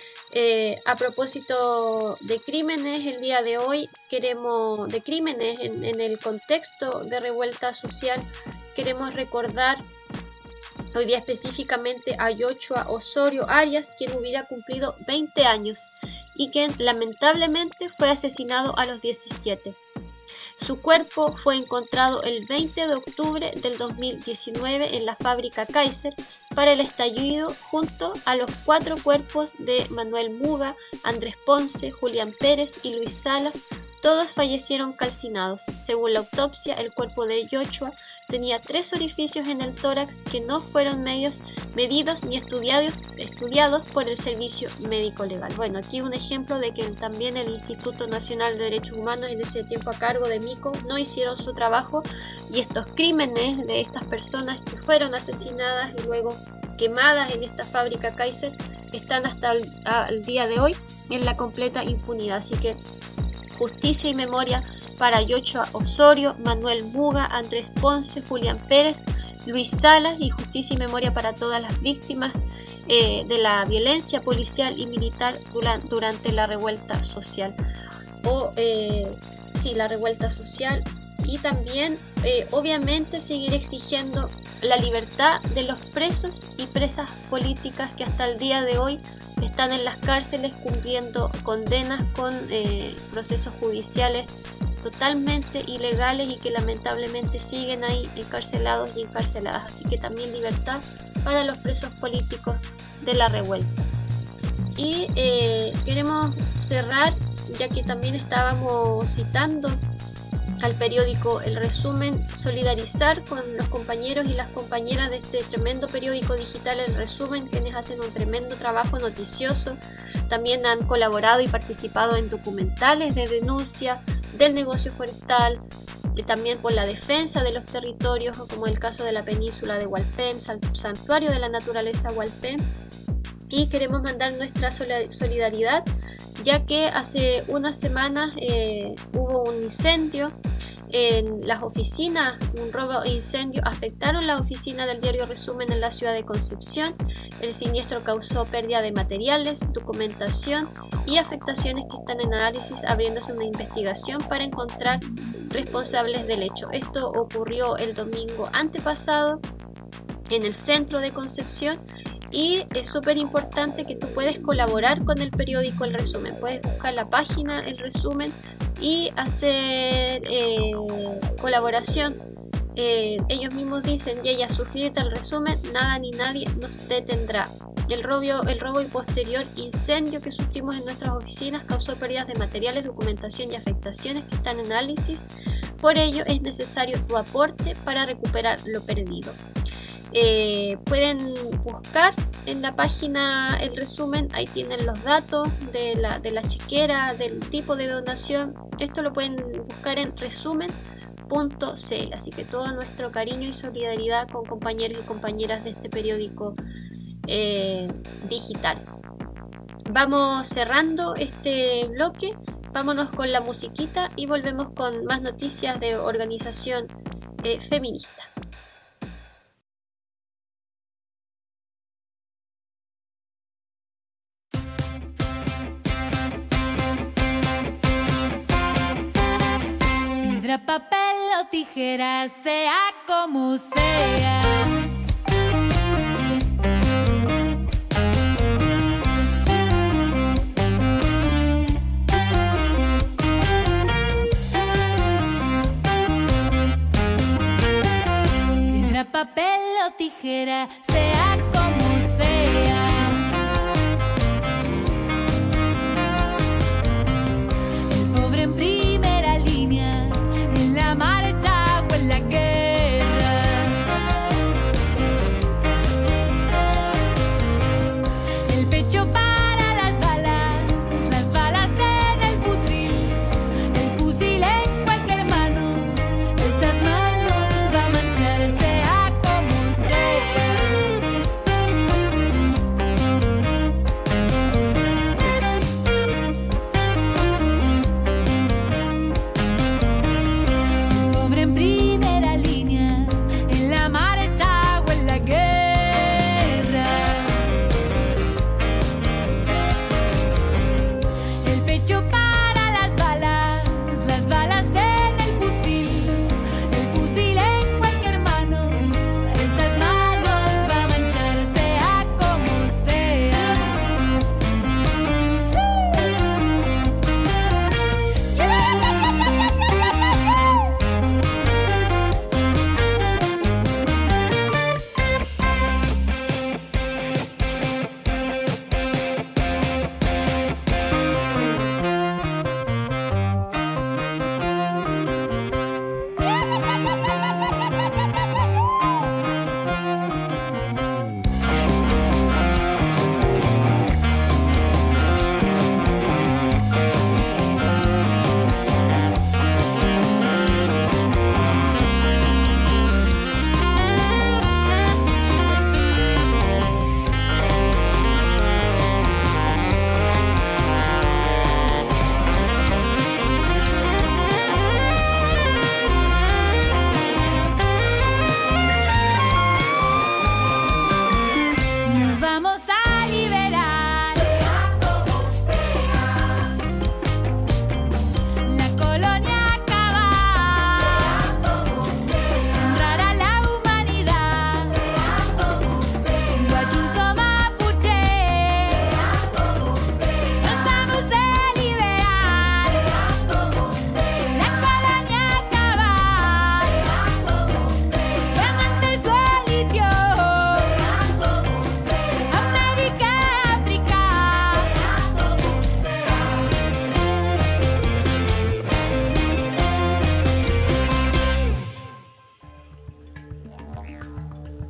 A propósito de crímenes, el día de hoy de crímenes en el contexto de revuelta social, queremos recordar hoy día específicamente a Yochoa Osorio Arias, quien hubiera cumplido 20 años y quien lamentablemente fue asesinado a los 17. Su cuerpo fue encontrado el 20 de octubre del 2019 en la fábrica Kaiser para el estallido junto a los 4 cuerpos de Manuel Muga, Andrés Ponce, Julián Pérez y Luis Salas. Todos fallecieron calcinados. Según la autopsia, el cuerpo de Yochoa tenía 3 orificios en el tórax que no fueron medidos ni estudiados por el servicio médico legal. Bueno, aquí un ejemplo de que también el Instituto Nacional de Derechos Humanos, en ese tiempo a cargo de Mico, no hicieron su trabajo, y estos crímenes de estas personas que fueron asesinadas y luego quemadas en esta fábrica Kaiser están hasta el día de hoy en la completa impunidad. Así que justicia y memoria para Yochoa Osorio, Manuel Muga, Andrés Ponce, Julián Pérez, Luis Salas, y justicia y memoria para todas las víctimas de la violencia policial y militar durante la revuelta social. La revuelta social. Y también, obviamente, seguir exigiendo la libertad de los presos y presas políticas que hasta el día de hoy están en las cárceles cumpliendo condenas con procesos judiciales totalmente ilegales y que lamentablemente siguen ahí encarcelados y encarceladas. Así que también libertad para los presos políticos de la revuelta. Y queremos cerrar, ya que también estábamos citando al periódico El Resumen, solidarizar con los compañeros y las compañeras de este tremendo periódico digital El Resumen, quienes hacen un tremendo trabajo noticioso. También han colaborado y participado en documentales de denuncia del negocio forestal, y también por la defensa de los territorios, como el caso de la península de Hualpén, santuario de la naturaleza Hualpén. Y queremos mandar nuestra solidaridad, ya que hace unas semanas hubo un incendio en las oficinas, un robo e incendio afectaron la oficina del diario Resumen en la ciudad de Concepción. El siniestro causó pérdida de materiales, documentación y afectaciones que están en análisis, abriéndose una investigación para encontrar responsables del hecho. Esto ocurrió el domingo antepasado en el centro de Concepción. Y es súper importante que tú puedes colaborar con el periódico El Resumen. Puedes buscar la página El Resumen y hacer colaboración. Ellos mismos dicen, y ella, suscríbete al Resumen, nada ni nadie nos detendrá. El robo y posterior incendio que sufrimos en nuestras oficinas causó pérdidas de materiales, documentación y afectaciones que están en análisis. Por ello es necesario tu aporte para recuperar lo perdido. Pueden buscar en la página El Resumen, ahí tienen los datos de la chequera, del tipo de donación. Esto lo pueden buscar en resumen.cl, así que todo nuestro cariño y solidaridad con compañeros y compañeras de este periódico digital. Vamos cerrando este bloque, vámonos con la musiquita y volvemos con más noticias de organización feminista. Piedra, papel o tijera, sea como sea. Piedra, papel o tijera, sea como sea. El pobre en primera línea, en la marcha o en la guerra. El pecho para las balas en el fusil en cualquier mano. Esas manos va a marchar, sea como sea.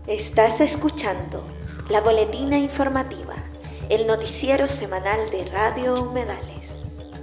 Estás escuchando La Boletina Informativa, el noticiero semanal de Radio Humedales.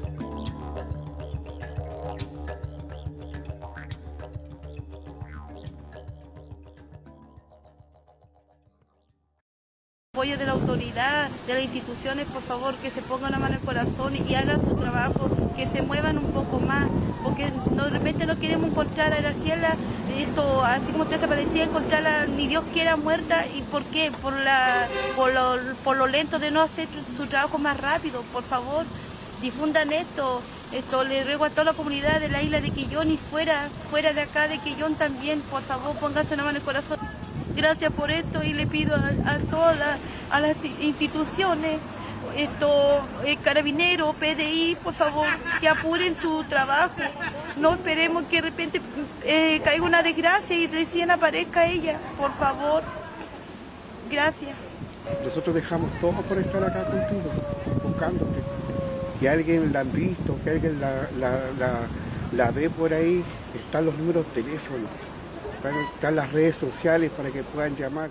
Apoyo de la autoridad, de las instituciones, por favor, que se pongan la mano en el corazón y hagan su trabajo, que se muevan un poco más, porque de repente no queremos encontrar a Graciela, así como usted se parecía, encontrarla, ni Dios quiera, muerta. ¿Y por qué? Por lo lento de no hacer su trabajo más rápido. Por favor, difundan esto. Le ruego a toda la comunidad de la isla de Quillón y fuera de acá de Quillón también, por favor, pónganse una mano en el corazón. Gracias por esto y le pido a todas las instituciones, Carabineros, PDI, por favor, que apuren su trabajo. No esperemos que de repente caiga una desgracia y recién aparezca ella, por favor. Gracias. Nosotros dejamos todo por estar acá contigo, buscándote. Que alguien la han visto, que alguien la ve por ahí, están los números de teléfono. Están las redes sociales para que puedan llamar.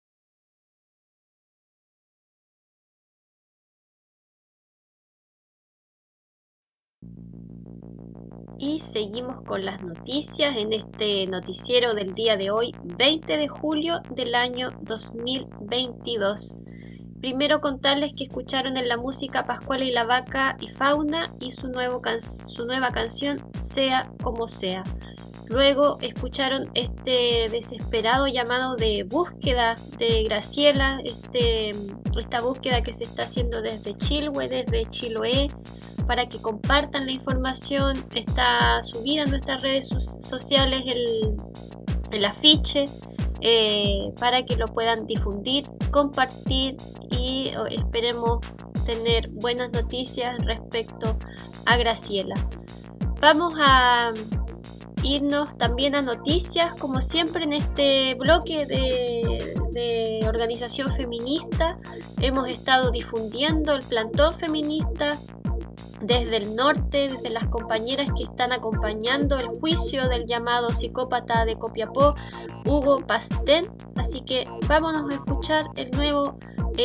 Y seguimos con las noticias en este noticiero del día de hoy, 20 de julio del año 2022. Primero contarles que escucharon en la música Pascuala y la Vaca y Fauna y su nueva canción Sea Como Sea. Luego escucharon este desesperado llamado de búsqueda de Graciela, esta búsqueda que se está haciendo desde Chilhue, desde Chiloé, para que compartan la información. Está subida en nuestras redes sociales el afiche para que lo puedan difundir, compartir y esperemos tener buenas noticias respecto a Graciela. Vamos a irnos también a noticias, como siempre en este bloque de organización feminista. Hemos estado difundiendo el plantón feminista desde el norte, desde las compañeras que están acompañando el juicio del llamado psicópata de Copiapó, Hugo Pastén. Así que vámonos a escuchar el nuevo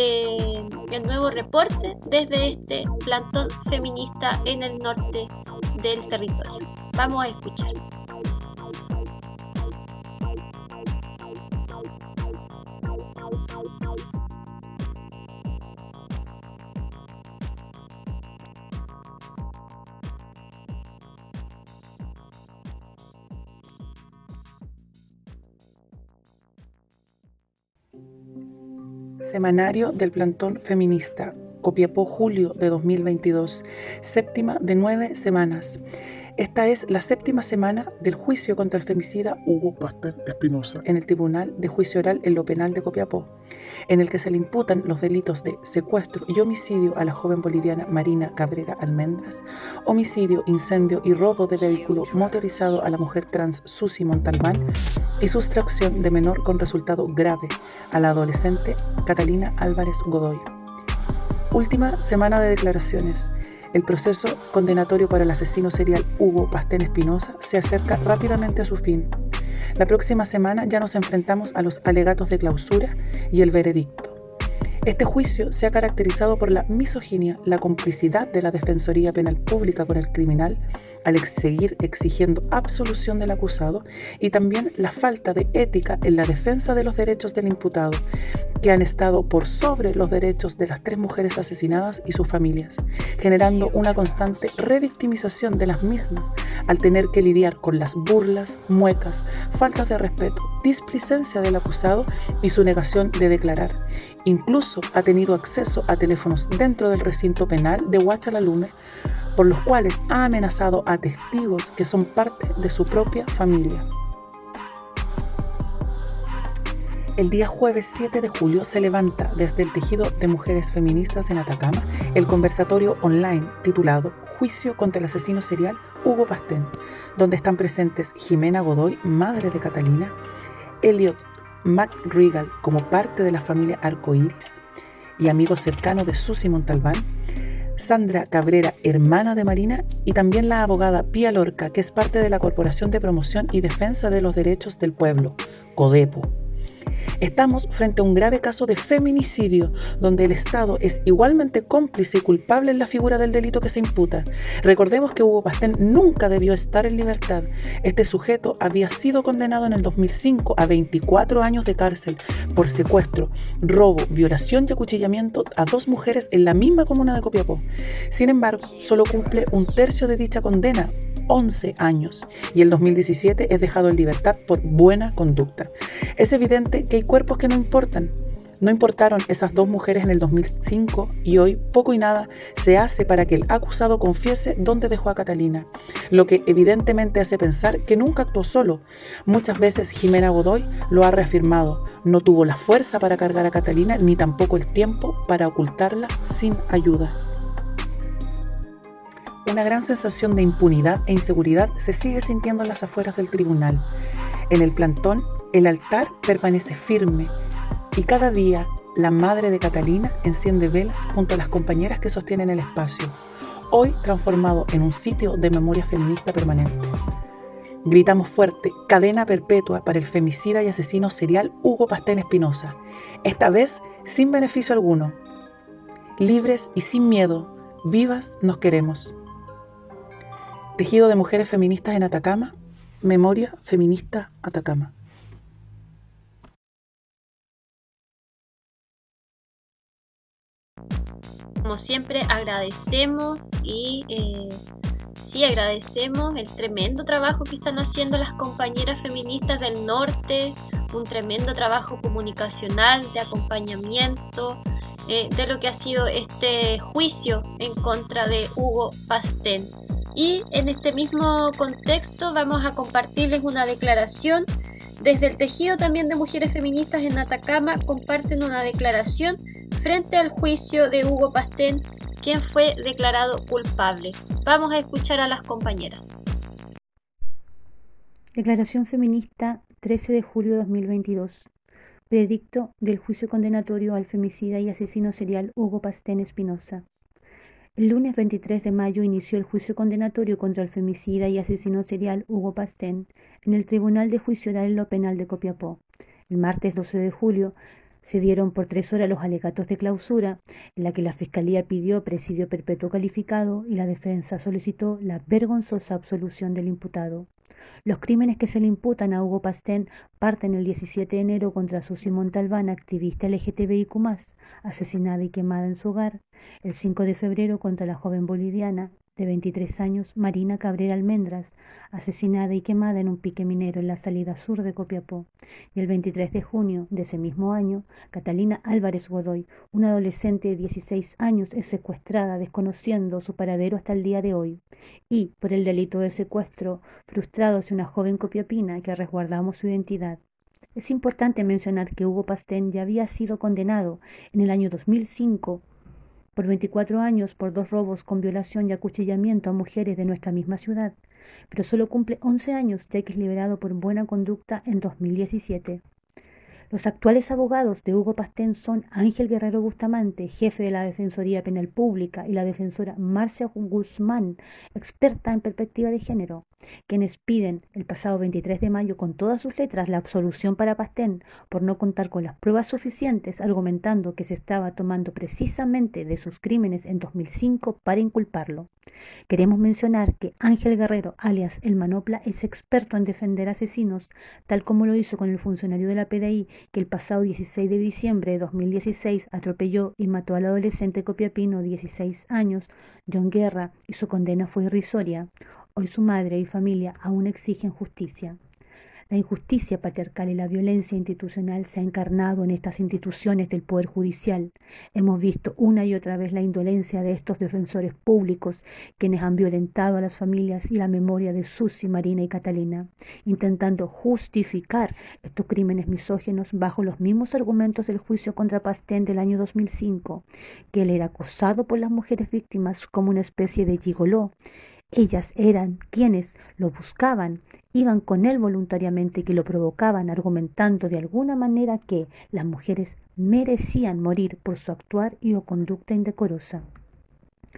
reporte desde este plantón feminista en el norte del territorio. Vamos a escuchar. Semanario del Plantón Feminista, Copiapó, julio de 2022, séptima de 9 semanas. Esta es la séptima semana del juicio contra el femicida Hugo Pastén Espinosa en el Tribunal de Juicio Oral en lo Penal de Copiapó, en el que se le imputan los delitos de secuestro y homicidio a la joven boliviana Marina Cabrera Almendras, homicidio, incendio y robo de vehículo motorizado a la mujer trans Susi Montalbán y sustracción de menor con resultado grave a la adolescente Catalina Álvarez Godoy. Última semana de declaraciones. El proceso condenatorio para el asesino serial Hugo Pastén Espinosa se acerca rápidamente a su fin. La próxima semana ya nos enfrentamos a los alegatos de clausura y el veredicto. Este juicio se ha caracterizado por la misoginia, la complicidad de la Defensoría Penal Pública con el criminal al seguir exigiendo absolución del acusado y también la falta de ética en la defensa de los derechos del imputado, que han estado por sobre los derechos de las 3 mujeres asesinadas y sus familias, generando una constante revictimización de las mismas al tener que lidiar con las burlas, muecas, faltas de respeto, displicencia del acusado y su negación de declarar. Incluso ha tenido acceso a teléfonos dentro del recinto penal de Huachalalume, por los cuales ha amenazado a testigos que son parte de su propia familia. El día jueves 7 de julio se levanta desde el tejido de mujeres feministas en Atacama el conversatorio online titulado Juicio contra el asesino serial Hugo Pastén, donde están presentes Jimena Godoy, madre de Catalina, Elliot McRegal como parte de la familia Arcoíris y amigo cercano de Susi Montalbán, Sandra Cabrera, hermana de Marina, y también la abogada Pía Lorca, que es parte de la Corporación de Promoción y Defensa de los Derechos del Pueblo, CODEPO. Estamos frente a un grave caso de feminicidio, donde el Estado es igualmente cómplice y culpable en la figura del delito que se imputa. Recordemos que Hugo Pastén nunca debió estar en libertad. Este sujeto había sido condenado en el 2005 a 24 años de cárcel por secuestro, robo, violación y acuchillamiento a 2 mujeres en la misma comuna de Copiapó. Sin embargo, solo cumple un tercio de dicha condena, 11 años, y en 2017 es dejado en libertad por buena conducta. Es evidente que hay cuerpos que no importan. No importaron esas 2 mujeres en el 2005 y hoy poco y nada se hace para que el acusado confiese dónde dejó a Catalina, lo que evidentemente hace pensar que nunca actuó solo. Muchas veces Jimena Godoy lo ha reafirmado, no tuvo la fuerza para cargar a Catalina ni tampoco el tiempo para ocultarla sin ayuda. Una gran sensación de impunidad e inseguridad se sigue sintiendo en las afueras del tribunal. En el plantón, el altar permanece firme y cada día la madre de Catalina enciende velas junto a las compañeras que sostienen el espacio, hoy transformado en un sitio de memoria feminista permanente. Gritamos fuerte: cadena perpetua para el femicida y asesino serial Hugo Pastén Espinosa, esta vez sin beneficio alguno. Libres y sin miedo, vivas nos queremos. Tejido de mujeres feministas en Atacama, Memoria Feminista Atacama. Como siempre agradecemos agradecemos el tremendo trabajo que están haciendo las compañeras feministas del norte, un tremendo trabajo comunicacional, de acompañamiento, de lo que ha sido este juicio en contra de Hugo Pastén. Y en este mismo contexto vamos a compartirles una declaración. Desde el tejido también de mujeres feministas en Atacama comparten una declaración frente al juicio de Hugo Pastén, quien fue declarado culpable. Vamos a escuchar a las compañeras. Declaración feminista, 13 de julio de 2022. Veredicto del juicio condenatorio al femicida y asesino serial Hugo Pastén Espinosa. El lunes 23 de mayo inició el juicio condenatorio contra el femicida y asesino serial Hugo Pastén en el Tribunal de Juicio Oral en lo Penal de Copiapó. El martes 12 de julio se dieron por 3 horas los alegatos de clausura, en la que la Fiscalía pidió presidio perpetuo calificado y la defensa solicitó la vergonzosa absolución del imputado. Los crímenes que se le imputan a Hugo Pastén parten el 17 de enero contra Susi Montalbán, activista LGTBIQ+, asesinada y quemada en su hogar. El 5 de febrero contra la joven boliviana de 23 años, Marina Cabrera Almendras, asesinada y quemada en un pique minero en la salida sur de Copiapó. Y el 23 de junio de ese mismo año, Catalina Álvarez Godoy, una adolescente de 16 años, es secuestrada, desconociendo su paradero hasta el día de hoy. Y, por el delito de secuestro frustrado hacia una joven copiapina que resguardamos su identidad. Es importante mencionar que Hugo Pastén ya había sido condenado en el año 2005 por 24 años por 2 robos con violación y acuchillamiento a mujeres de nuestra misma ciudad, pero solo cumple 11 años ya que es liberado por buena conducta en 2017. Los actuales abogados de Hugo Pastén son Ángel Guerrero Bustamante, jefe de la Defensoría Penal Pública, y la defensora Marcia Guzmán, experta en perspectiva de género, quienes piden el pasado 23 de mayo con todas sus letras la absolución para Pastén por no contar con las pruebas suficientes, argumentando que se estaba tomando precisamente de sus crímenes en 2005 para inculparlo. Queremos mencionar que Ángel Guerrero, alias El Manopla, es experto en defender asesinos, tal como lo hizo con el funcionario de la PDI que el pasado 16 de diciembre de 2016 atropelló y mató al adolescente copiapino de 16 años, John Guerra, y su condena fue irrisoria. Hoy su madre y familia aún exigen justicia. La injusticia patriarcal y la violencia institucional se ha encarnado en estas instituciones del Poder Judicial. Hemos visto una y otra vez la indolencia de estos defensores públicos, quienes han violentado a las familias y la memoria de Susi, Marina y Catalina, intentando justificar estos crímenes misóginos bajo los mismos argumentos del juicio contra Pastén del año 2005, que él era acosado por las mujeres víctimas como una especie de gigoló. Ellas eran quienes lo buscaban, iban con él voluntariamente, que lo provocaban, argumentando de alguna manera que las mujeres merecían morir por su actuar y o conducta indecorosa.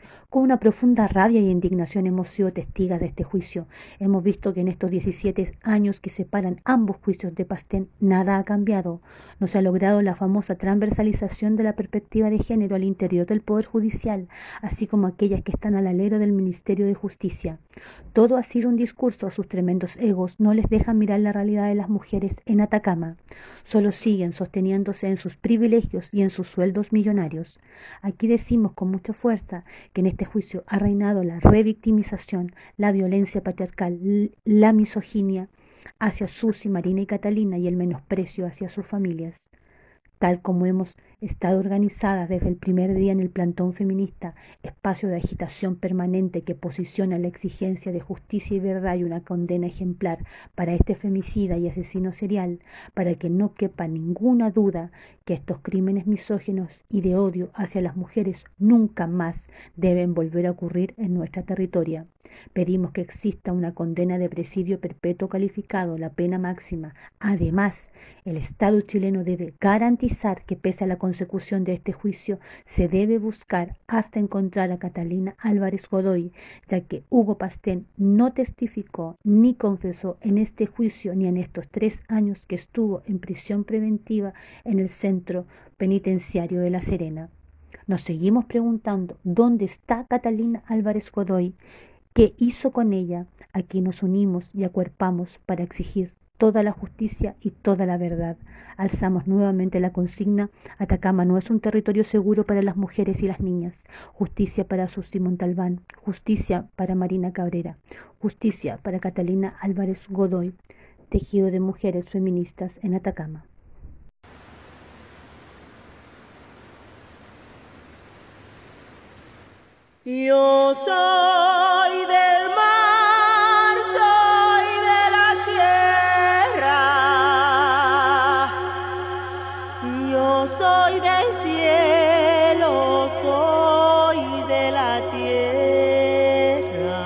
Con una profunda rabia y indignación hemos sido testigos de este juicio. Hemos visto que en estos 17 años que separan ambos juicios de Pastén, nada ha cambiado. No se ha logrado la famosa transversalización de la perspectiva de género al interior del Poder Judicial, así como aquellas que están al alero del Ministerio de Justicia. Todo ha sido un discurso. Sus tremendos egos no les dejan mirar la realidad de las mujeres en Atacama. Solo siguen sosteniéndose en sus privilegios y en sus sueldos millonarios. Aquí decimos con mucha fuerza que en este juicio ha reinado la revictimización, la violencia patriarcal, la misoginia hacia Susi, Marina y Catalina y el menosprecio hacia sus familias. Tal como hemos estado organizadas desde el primer día en el plantón feminista, espacio de agitación permanente que posiciona la exigencia de justicia y verdad y una condena ejemplar para este femicida y asesino serial, para que no quepa ninguna duda que estos crímenes misóginos y de odio hacia las mujeres nunca más deben volver a ocurrir en nuestra territoria. Pedimos que exista una condena de presidio perpetuo calificado, la pena máxima. Además, el Estado chileno debe garantizar que pese a la consecución de este juicio, se debe buscar hasta encontrar a Catalina Álvarez Godoy, ya que Hugo Pastén no testificó ni confesó en este juicio ni en estos 3 años que estuvo en prisión preventiva en el centro penitenciario de La Serena. Nos seguimos preguntando dónde está Catalina Álvarez Godoy. ¿Qué hizo con ella? Aquí nos unimos y acuerpamos para exigir toda la justicia y toda la verdad. Alzamos nuevamente la consigna: Atacama no es un territorio seguro para las mujeres y las niñas. Justicia para Susi Montalbán, justicia para Marina Cabrera, justicia para Catalina Álvarez Godoy. Tejido de mujeres feministas en Atacama. Yo soy del mar, soy de la sierra. Yo soy del cielo, soy de la tierra.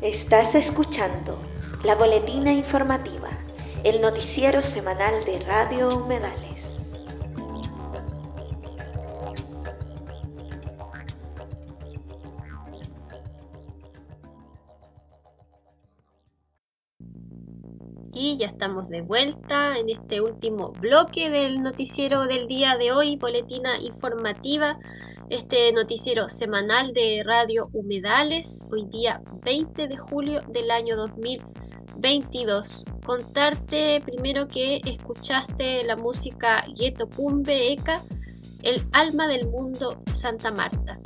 Estás escuchando la Boletina Informativa, el noticiero semanal de Radio Humedales. Y ya estamos de vuelta en este último bloque del noticiero del día de hoy, Boletina Informativa, este noticiero semanal de Radio Humedales, hoy día 20 de julio del año 2022. Contarte primero que escuchaste la música Ghetto Cumbe Eka, El alma del mundo Santa Marta.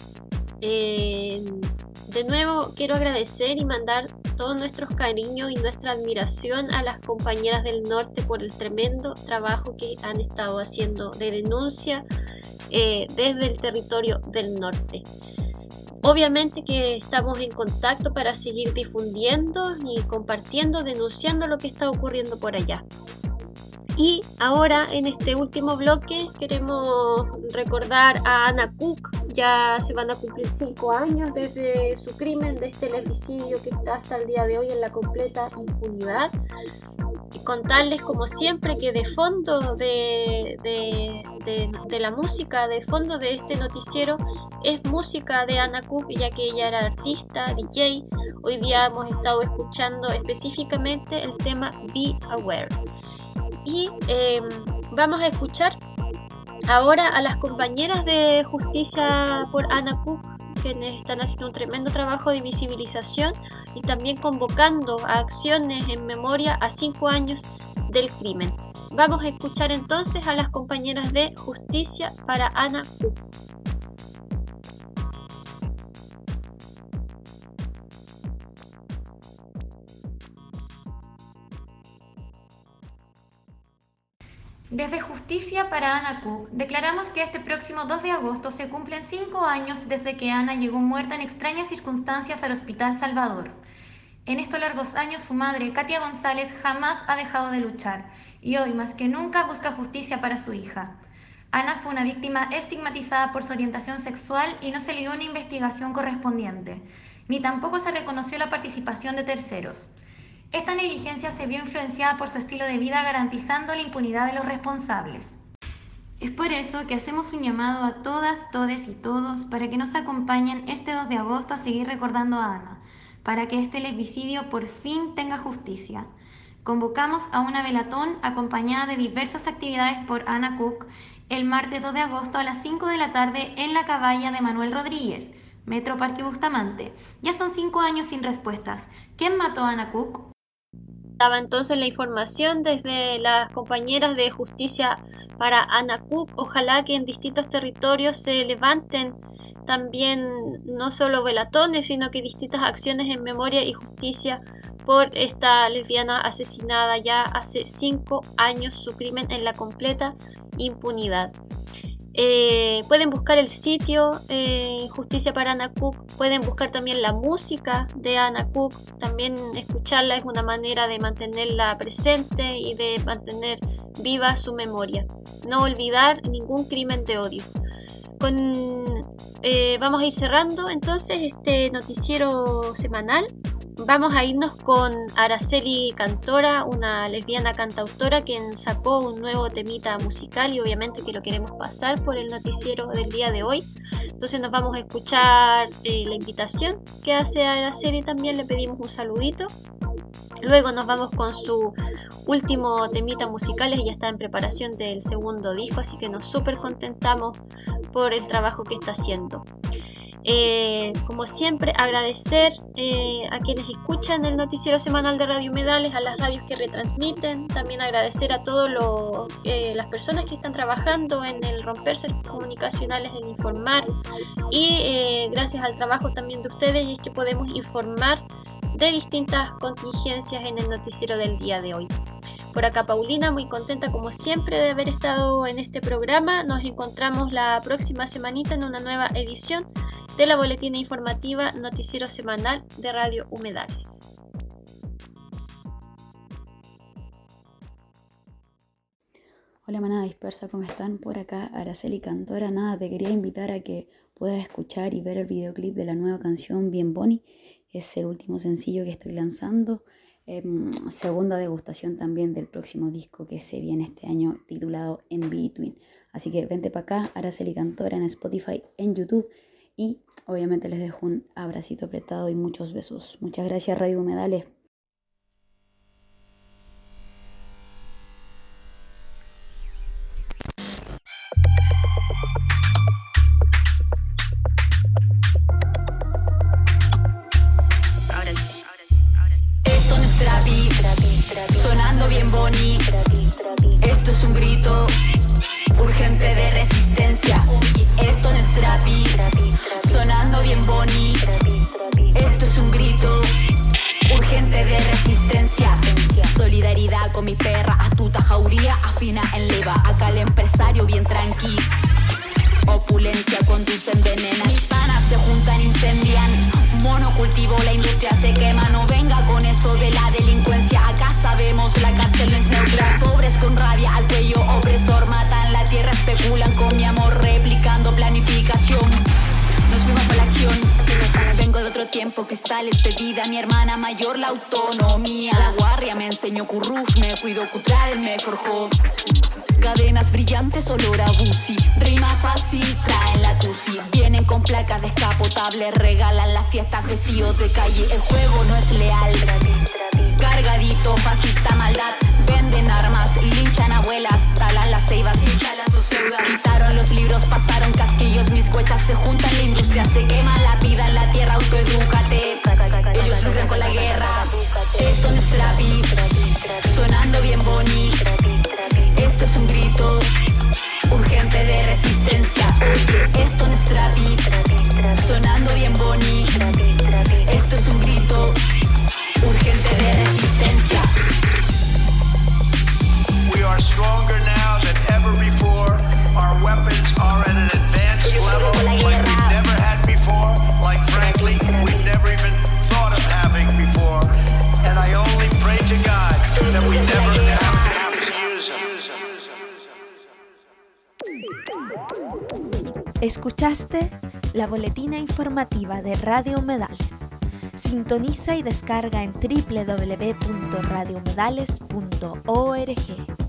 De nuevo quiero agradecer y mandar todos nuestros cariños y nuestra admiración a las compañeras del norte por el tremendo trabajo que han estado haciendo de denuncia desde el territorio del norte. Obviamente que estamos en contacto para seguir difundiendo y compartiendo, denunciando lo que está ocurriendo por allá. Y ahora en este último bloque queremos recordar a Ana Cook. Ya se van a cumplir 5 años desde su crimen, de este lesbicidio que está hasta el día de hoy en la completa impunidad. Y contarles como siempre que de fondo de la música, de fondo de este noticiero, es música de Ana Cook, ya que ella era artista, DJ. Hoy día hemos estado escuchando específicamente el tema Be Aware. Y vamos a escuchar ahora a las compañeras de Justicia por Ana Cook, quienes están haciendo un tremendo trabajo de visibilización y también convocando a acciones en memoria a 5 años del crimen. Vamos a escuchar entonces a las compañeras de Justicia para Ana Cook. Desde Justicia para Ana Cook, declaramos que este próximo 2 de agosto se cumplen 5 años desde que Ana llegó muerta en extrañas circunstancias al Hospital Salvador. En estos largos años su madre, Katia González, jamás ha dejado de luchar y hoy más que nunca busca justicia para su hija. Ana fue una víctima estigmatizada por su orientación sexual y no se le dio una investigación correspondiente, ni tampoco se reconoció la participación de terceros. Esta negligencia se vio influenciada por su estilo de vida, garantizando la impunidad de los responsables. Es por eso que hacemos un llamado a todas, todes y todos para que nos acompañen este 2 de agosto a seguir recordando a Ana, para que este lesbicidio por fin tenga justicia. Convocamos a una velatón acompañada de diversas actividades por Ana Cook el martes 2 de agosto a las 5 de la tarde en la caballa de Manuel Rodríguez, Metro Parque Bustamante. Ya son 5 años sin respuestas. ¿Quién mató a Ana Cook? Daba entonces la información desde las compañeras de Justicia para Ana Cook. Ojalá que en distintos territorios se levanten también no solo velatones, sino que distintas acciones en memoria y justicia por esta lesbiana asesinada ya hace 5 años, su crimen en la completa impunidad. Pueden buscar el sitio Justicia para Ana Cook, pueden buscar también la música de Ana Cook, también escucharla es una manera de mantenerla presente y de mantener viva su memoria. No olvidar ningún crimen de odio. Vamos a ir cerrando entonces este noticiero semanal. Vamos a irnos con Araceli Cantora, una lesbiana cantautora quien sacó un nuevo temita musical y obviamente que lo queremos pasar por el noticiero del día de hoy. Entonces nos vamos a escuchar la invitación que hace Araceli, también le pedimos un saludito. Luego nos vamos con su último temita musical, ella está en preparación del segundo disco, así que nos súper contentamos por el trabajo que está haciendo. Como siempre, agradecer a quienes escuchan el noticiero semanal de Radio Humedales, a las radios que retransmiten, también agradecer a todas las personas que están trabajando en el romper cercos comunicacionales, en informar, y gracias al trabajo también de ustedes es que podemos informar de distintas contingencias en el noticiero del día de hoy. Por acá Paulina, muy contenta como siempre de haber estado en este programa. Nos encontramos la próxima semanita en una nueva edición de la Boletina Informativa Noticiero Semanal de Radio Humedales. Hola manada dispersa, ¿cómo están? Por acá Araceli Cantora. Nada, te quería invitar a que puedas escuchar y ver el videoclip de la nueva canción Bien Boni. Es el último sencillo que estoy lanzando. Segunda degustación también del próximo disco que se viene este año titulado In Between. Así que vente para acá, Araceli Cantora en Spotify, en YouTube. Y obviamente les dejo un abracito apretado y muchos besos. Muchas gracias, Radio Humedales. Esto no es trapi, sonando bien boni. Esto es un grito urgente de resistencia. Esto no es trapi, sonando bien boni. Esto es un grito urgente de resistencia. Solidaridad con mi perra, astuta jauría, afina en leva. Acá el empresario bien tranqui. Opulencia conduce envenena. Mis panas se juntan, incendian. Monocultivo, la industria se quema. No venga con eso de la delincuencia. Acá sabemos, la cárcel no es neutra. Pobres con rabia al cuello, opresor. Matan la tierra, especulan con mi amor. Replicando planificación. Nos fuimos para la acción. Vengo de otro tiempo, cristales de vida. Mi hermana mayor, la autonomía. La guardia me enseñó curruf, me cuidó cutral, me forjó. Cadenas brillantes, olor a busi. Rima fácil, traen la tusi. Vienen con placas descapotables, regalan las fiestas vestidos de calle. El juego no es leal. Cargadito, fascista maldad. Venden armas, linchan abuelas, talan las ceibas, instalan sus feudas. Quitaron los libros, pasaron casquillos, mis huechas se juntan, la industria se quema, la vida en la tierra, autoedúcate. Ellos lucran con la guerra. Esto no es trapi, sonando bien boni. Esto es un grito urgente de resistencia. Oye, esto no es trapi, sonando bien boni. Esto es un grito urgente de resistencia. We are stronger now than ever before. Our weapons are at an advanced level like we've never had before. Like frankly, we've never even thought of having before. And I only pray to God that we never have to use them. Escuchaste la boletina informativa de Radio Humedales. Sintoniza y descarga en www.radiohumedales.org.